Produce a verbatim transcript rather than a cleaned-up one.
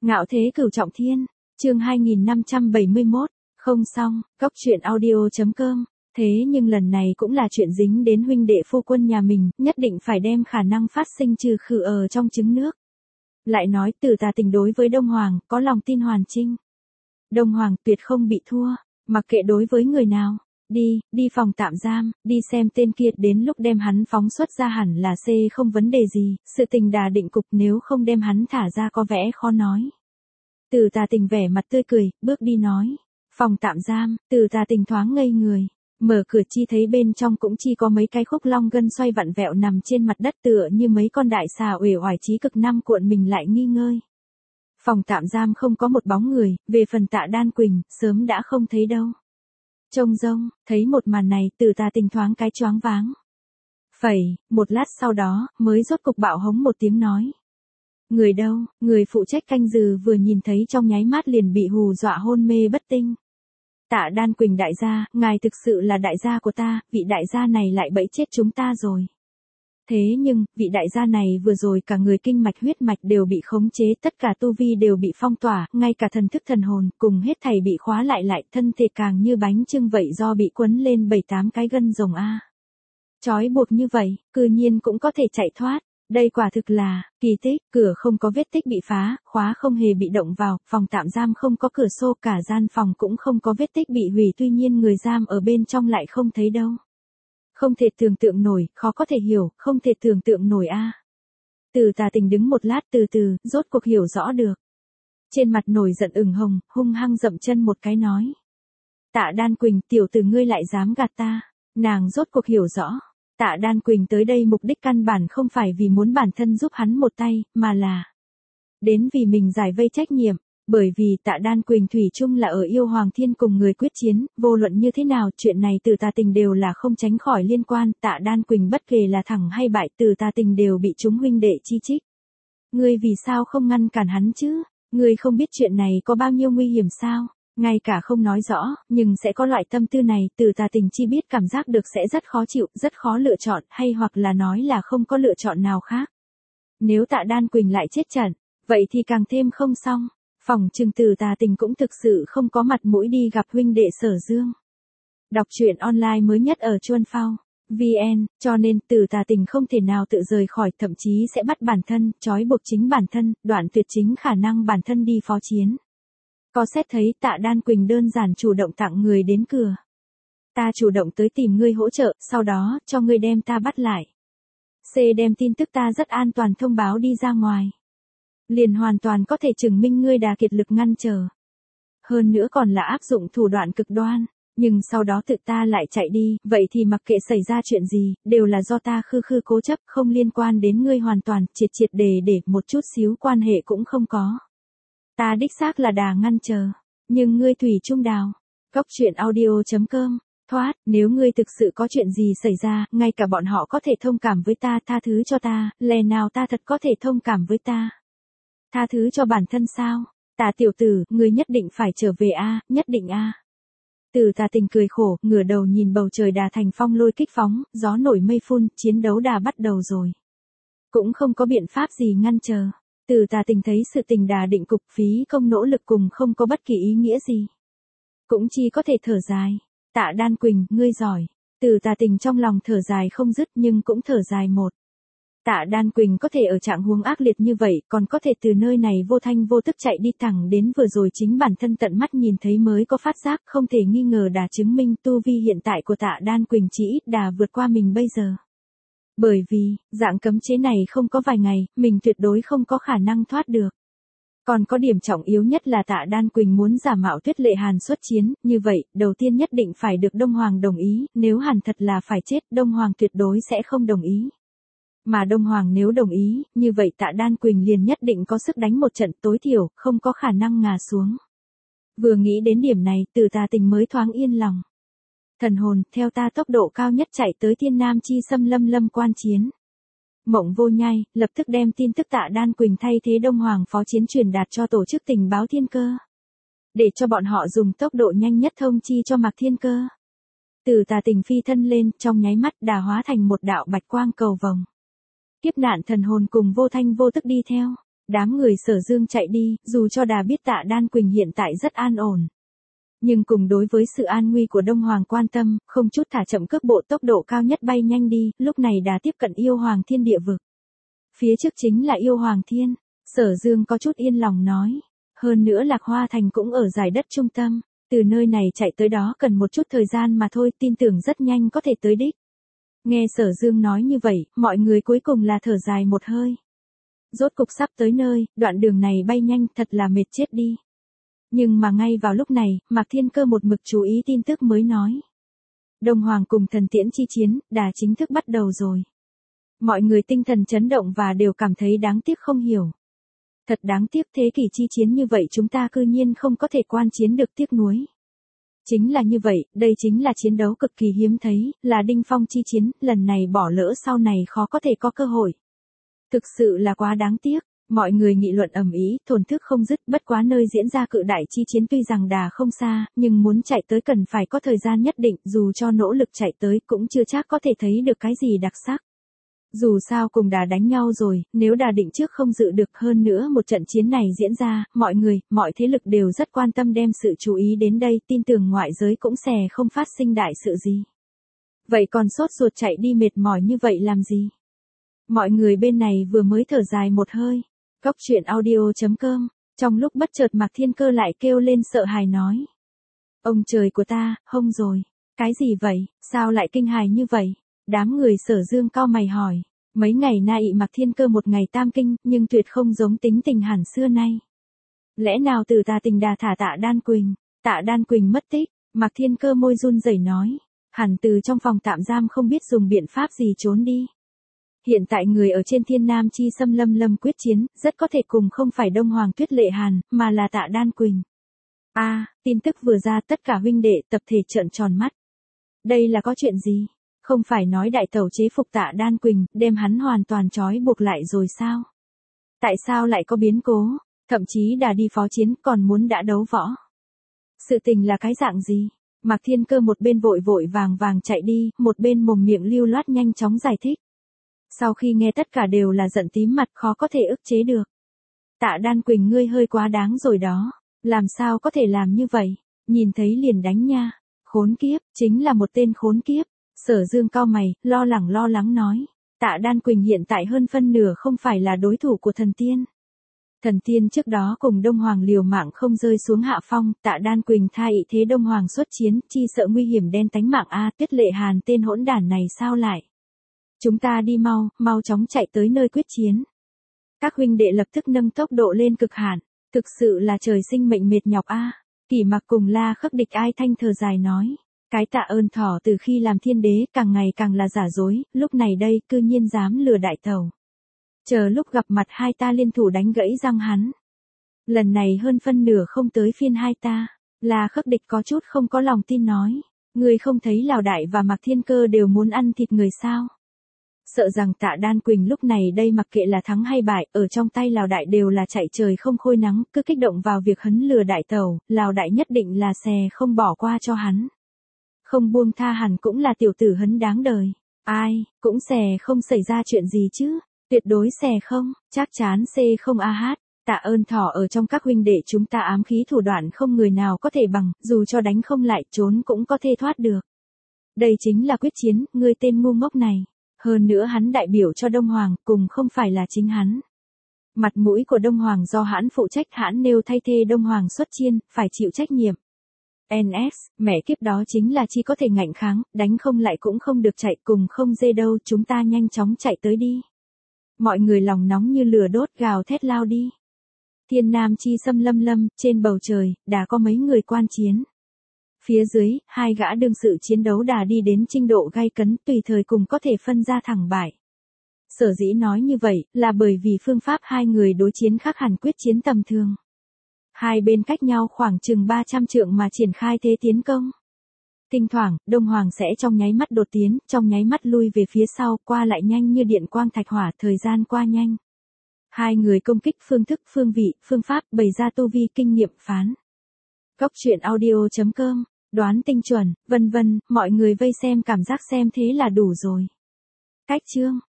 Ngạo thế cửu trọng thiên, chương hai nghìn năm trăm bảy mươi mốt, không xong, cóc truyện audio chấm com. Thế nhưng lần này cũng là chuyện dính đến huynh đệ phu quân nhà mình, nhất định phải đem khả năng phát sinh trừ khử ở trong trứng nước. Lại nói Từ Tà Tình đối với Đông Hoàng, có lòng tin hoàn chinh. Đông Hoàng tuyệt không bị thua, mặc kệ đối với người nào. Đi, đi phòng tạm giam, đi xem tên kia, đến lúc đem hắn phóng xuất ra hẳn là C không vấn đề gì, sự tình đà định cục, nếu không đem hắn thả ra có vẻ khó nói. Từ Tà Tình vẻ mặt tươi cười, bước đi nói. Phòng tạm giam, Từ Tà Tình thoáng ngây người, mở cửa chi thấy bên trong cũng chỉ có mấy cái khúc long gân xoay vặn vẹo nằm trên mặt đất tựa như mấy con đại xà uể oải chí cực năm cuộn mình lại nghi ngơi. Phòng tạm giam không có một bóng người, về phần Tạ Đan Quỳnh, sớm đã không thấy đâu. Trông rông, thấy một màn này, Từ Tà Tình thoáng cái choáng váng. Phẩy, một lát sau đó, mới rốt cục bạo hống một tiếng nói. Người đâu, người phụ trách canh giữ vừa nhìn thấy trong nháy mắt liền bị hù dọa hôn mê bất tinh. Tạ Đan Quỳnh đại gia, ngài thực sự là đại gia của ta, vị đại gia này lại bẫy chết chúng ta rồi. Thế nhưng, vị đại gia này vừa rồi cả người kinh mạch huyết mạch đều bị khống chế, tất cả tu vi đều bị phong tỏa, ngay cả thần thức thần hồn, cùng hết thảy bị khóa lại lại, thân thể càng như bánh chưng vậy do bị quấn lên bảy tám cái gân rồng a. Chói buộc như vậy, cư nhiên cũng có thể chạy thoát. Đây quả thực là kỳ tích, cửa không có vết tích bị phá, khóa không hề bị động vào, phòng tạm giam không có cửa xô, cả gian phòng cũng không có vết tích bị hủy, tuy nhiên người giam ở bên trong lại không thấy đâu. Không thể tưởng tượng nổi, khó có thể hiểu, không thể tưởng tượng nổi a. Từ Tà Tình đứng một lát từ từ, rốt cuộc hiểu rõ được. Trên mặt nổi giận ửng hồng, hung hăng dậm chân một cái nói. Tạ Đan Quỳnh, tiểu tử ngươi lại dám gạt ta. Nàng rốt cuộc hiểu rõ. Tạ Đan Quỳnh tới đây mục đích căn bản không phải vì muốn bản thân giúp hắn một tay, mà là đến vì mình giải vây trách nhiệm, bởi vì Tạ Đan Quỳnh thủy chung là ở yêu Hoàng Thiên cùng người quyết chiến, vô luận như thế nào, chuyện này Từ Tà Tình đều là không tránh khỏi liên quan, Tạ Đan Quỳnh bất kể là thẳng hay bại, Từ Tà Tình đều bị chúng huynh đệ chi trích. Ngươi vì sao không ngăn cản hắn chứ? Ngươi không biết chuyện này có bao nhiêu nguy hiểm sao? Ngay cả không nói rõ, nhưng sẽ có loại tâm tư này, Từ Tà Tình chi biết cảm giác được sẽ rất khó chịu, rất khó lựa chọn, hay hoặc là nói là không có lựa chọn nào khác. Nếu Tạ Đan Quỳnh lại chết trận, vậy thì càng thêm không xong. Phòng trừng Từ Tà Tình cũng thực sự không có mặt mũi đi gặp huynh đệ Sở Dương. Đọc truyện online mới nhất ở Chuan Phao vê en, cho nên Từ Tà Tình không thể nào tự rời khỏi, thậm chí sẽ bắt bản thân, trói buộc chính bản thân, đoạn tuyệt chính khả năng bản thân đi phó chiến. Có xét thấy Tạ Đan Quỳnh đơn giản chủ động tặng người đến cửa. Ta chủ động tới tìm ngươi hỗ trợ, sau đó, cho ngươi đem ta bắt lại. C đem tin tức ta rất an toàn thông báo đi ra ngoài. Liền hoàn toàn có thể chứng minh ngươi đà kiệt lực ngăn trở. Hơn nữa còn là áp dụng thủ đoạn cực đoan, nhưng sau đó tự ta lại chạy đi, vậy thì mặc kệ xảy ra chuyện gì, đều là do ta khư khư cố chấp, không liên quan đến ngươi hoàn toàn, triệt triệt để để một chút xíu quan hệ cũng không có. Ta đích xác là đà ngăn chờ, nhưng ngươi thủy chung đào. Cóc truyện audio chấm com, thoát, nếu ngươi thực sự có chuyện gì xảy ra, ngay cả bọn họ có thể thông cảm với ta, tha thứ cho ta, lẽ nào ta thật có thể thông cảm với ta? Tha thứ cho bản thân sao? Tạ tiểu tử, ngươi nhất định phải trở về a, nhất định a. Từ Tà Tình cười khổ, ngửa đầu nhìn bầu trời đà thành phong lôi kích phóng, gió nổi mây phun, chiến đấu đà bắt đầu rồi. Cũng không có biện pháp gì ngăn chờ. Từ Tà Tình thấy sự tình đà định cục, phí công nỗ lực cùng không có bất kỳ ý nghĩa gì. Cũng chỉ có thể thở dài. Tạ Đan Quỳnh, ngươi giỏi. Từ Tà Tình trong lòng thở dài không dứt nhưng cũng thở dài một. Tạ Đan Quỳnh có thể ở trạng huống ác liệt như vậy, còn có thể từ nơi này vô thanh vô tức chạy đi thẳng đến vừa rồi chính bản thân tận mắt nhìn thấy mới có phát giác, không thể nghi ngờ đà chứng minh tu vi hiện tại của Tạ Đan Quỳnh chỉ ít đà vượt qua mình bây giờ. Bởi vì, dạng cấm chế này không có vài ngày, mình tuyệt đối không có khả năng thoát được. Còn có điểm trọng yếu nhất là Tạ Đan Quỳnh muốn giả mạo Tuyết Lệ Hàn xuất chiến, như vậy, đầu tiên nhất định phải được Đông Hoàng đồng ý, nếu Hàn thật là phải chết, Đông Hoàng tuyệt đối sẽ không đồng ý. Mà Đông Hoàng nếu đồng ý, như vậy Tạ Đan Quỳnh liền nhất định có sức đánh một trận, tối thiểu, không có khả năng ngả xuống. Vừa nghĩ đến điểm này, Từ Tà Tình mới thoáng yên lòng. Thần hồn, theo ta tốc độ cao nhất chạy tới Thiên Nam Chi Xâm lâm lâm quan chiến. Mộng Vô Nhai, lập tức đem tin tức Tạ Đan Quỳnh thay thế Đông Hoàng phó chiến truyền đạt cho tổ chức tình báo Thiên Cơ. Để cho bọn họ dùng tốc độ nhanh nhất thông chi cho Mạc Thiên Cơ. Từ Tà Tình phi thân lên, trong nháy mắt đà hóa thành một đạo bạch quang cầu vồng. Kiếp nạn thần hồn cùng vô thanh vô tức đi theo. Đám người Sở Dương chạy đi, dù cho Đà biết Tạ Đan Quỳnh hiện tại rất an ổn. Nhưng cùng đối với sự an nguy của Đông Hoàng quan tâm, không chút thả chậm cước bộ tốc độ cao nhất bay nhanh đi, lúc này Đà tiếp cận Yêu Hoàng Thiên địa vực. Phía trước chính là Yêu Hoàng Thiên, Sở Dương có chút yên lòng nói. Hơn nữa Lạc Hoa Thành cũng ở giải đất trung tâm, từ nơi này chạy tới đó cần một chút thời gian mà thôi, tin tưởng rất nhanh có thể tới đích. Nghe Sở Dương nói như vậy, mọi người cuối cùng là thở dài một hơi. Rốt cục sắp tới nơi, đoạn đường này bay nhanh thật là mệt chết đi. Nhưng mà ngay vào lúc này, Mạc Thiên Cơ một mực chú ý tin tức mới nói. Đông Hoàng cùng thần tiễn chi chiến, đã chính thức bắt đầu rồi. Mọi người tinh thần chấn động và đều cảm thấy đáng tiếc không hiểu. Thật đáng tiếc thế kỷ chi chiến như vậy chúng ta cư nhiên không có thể quan chiến được, tiếc nuối. Chính là như vậy, đây chính là chiến đấu cực kỳ hiếm thấy, là đỉnh phong chi chiến, lần này bỏ lỡ sau này khó có thể có cơ hội. Thực sự là quá đáng tiếc, mọi người nghị luận ầm ĩ, thổn thức không dứt, bất quá nơi diễn ra cự đại chi chiến tuy rằng Đà không xa, nhưng muốn chạy tới cần phải có thời gian nhất định, dù cho nỗ lực chạy tới cũng chưa chắc có thể thấy được cái gì đặc sắc. Dù sao cùng Đà đánh nhau rồi, nếu Đà định trước không dự được, hơn nữa một trận chiến này diễn ra, mọi người, mọi thế lực đều rất quan tâm đem sự chú ý đến đây, tin tưởng ngoại giới cũng sẽ không phát sinh đại sự gì. Vậy còn sốt ruột chạy đi mệt mỏi như vậy làm gì? Mọi người bên này vừa mới thở dài một hơi. Cóc truyện audio chấm com, trong lúc bất chợt Mạc Thiên Cơ lại kêu lên sợ hãi nói. Ông trời của ta, hông rồi. Cái gì vậy, sao lại kinh hài như vậy? Đám người Sở Dương cau mày hỏi. Mấy ngày nay Mạc Thiên Cơ một ngày tam kinh, nhưng tuyệt không giống tính tình hẳn xưa nay. Lẽ nào từ Tà Tình Đà thả Tạ Đan Quỳnh? Tạ Đan Quỳnh mất tích, Mạc Thiên Cơ môi run rẩy nói. Hẳn từ trong phòng tạm giam không biết dùng biện pháp gì trốn đi. Hiện tại người ở trên Thiên Nam Chi Xâm lâm lâm quyết chiến, rất có thể cùng không phải Đông Hoàng Tuyết Lệ Hàn, mà là Tạ Đan Quỳnh. A, à, tin tức vừa ra tất cả huynh đệ tập thể trợn tròn mắt. Đây là có chuyện gì? Không phải nói đại tẩu chế phục Tạ Đan Quỳnh, đem hắn hoàn toàn trói buộc lại rồi sao? Tại sao lại có biến cố? Thậm chí đã đi phó chiến còn muốn đã đấu võ. Sự tình là cái dạng gì? Mạc Thiên Cơ một bên vội vội vàng vàng chạy đi, một bên mồm miệng lưu loát nhanh chóng giải thích. Sau khi nghe tất cả đều là giận tím mặt, khó có thể ức chế được. Tạ Đan Quỳnh ngươi hơi quá đáng rồi đó, làm sao có thể làm như vậy, nhìn thấy liền đánh nha, khốn kiếp, chính là một tên khốn kiếp. Sở Dương cau mày, lo lắng lo lắng nói, Tạ Đan Quỳnh hiện tại hơn phân nửa không phải là đối thủ của thần tiên. Thần tiên trước đó cùng Đông Hoàng liều mạng không rơi xuống hạ phong, Tạ Đan Quỳnh thay thế Đông Hoàng xuất chiến, chi sợ nguy hiểm đen tánh mạng a, Tuyết Lệ Hàn tên hỗn đản này sao lại? Chúng ta đi mau, mau chóng chạy tới nơi quyết chiến. Các huynh đệ lập tức nâng tốc độ lên cực hạn, thực sự là trời sinh mệnh mệt nhọc a. Kỷ Mặc cùng La Khắc Địch ai thanh thở dài nói, cái Tạ Ơn Thỏ từ khi làm thiên đế càng ngày càng là giả dối, lúc này đây cư nhiên dám lừa đại tẩu. Chờ lúc gặp mặt hai ta liên thủ đánh gãy răng hắn. Lần này hơn phân nửa không tới phiên hai ta. La Khắc Địch có chút không có lòng tin nói, người không thấy Lào Đại và Mạc Thiên Cơ đều muốn ăn thịt người sao? Sợ rằng Tạ Đan Quỳnh lúc này đây mặc kệ là thắng hay bại, ở trong tay Lào Đại đều là chạy trời không khôi nắng, cứ kích động vào việc hấn lừa đại tẩu, Lào Đại nhất định là xè không bỏ qua cho hắn. Không buông tha hẳn cũng là tiểu tử hấn đáng đời. Ai, cũng xè không xảy ra chuyện gì chứ, tuyệt đối xè không, chắc chắn xê không a hát. Tạ Ơn Thỏ ở trong các huynh đệ chúng ta ám khí thủ đoạn không người nào có thể bằng, dù cho đánh không lại trốn cũng có thể thoát được. Đây chính là quyết chiến, ngươi tên ngu ngốc này. Hơn nữa hắn đại biểu cho Đông Hoàng, cùng không phải là chính hắn. Mặt mũi của Đông Hoàng do hãn phụ trách, hãn nêu thay thế Đông Hoàng xuất chiên, phải chịu trách nhiệm. en ét, mẹ kiếp đó chính là chỉ có thể ngạnh kháng, đánh không lại cũng không được chạy, cùng không dê đâu, chúng ta nhanh chóng chạy tới đi. Mọi người lòng nóng như lửa đốt gào thét lao đi. Thiên Nam Chi Xâm lâm lâm, trên bầu trời, đã có mấy người quan chiến. Phía dưới, hai gã đương sự chiến đấu đã đi đến trình độ gay cấn, tùy thời cùng có thể phân ra thẳng bại. Sở dĩ nói như vậy, là bởi vì phương pháp hai người đối chiến khác hẳn quyết chiến tầm thường. Hai bên cách nhau khoảng chừng ba trăm trượng mà triển khai thế tiến công. Thỉnh thoảng, Đông Hoàng sẽ trong nháy mắt đột tiến, trong nháy mắt lui về phía sau, qua lại nhanh như điện quang thạch hỏa, thời gian qua nhanh. Hai người công kích phương thức, phương vị, phương pháp, bày ra tu vi kinh nghiệm phán. Cóc truyện audio chấm com, đoán tinh chuẩn, vân vân, mọi người vây xem cảm giác xem thế là đủ rồi. Cách chương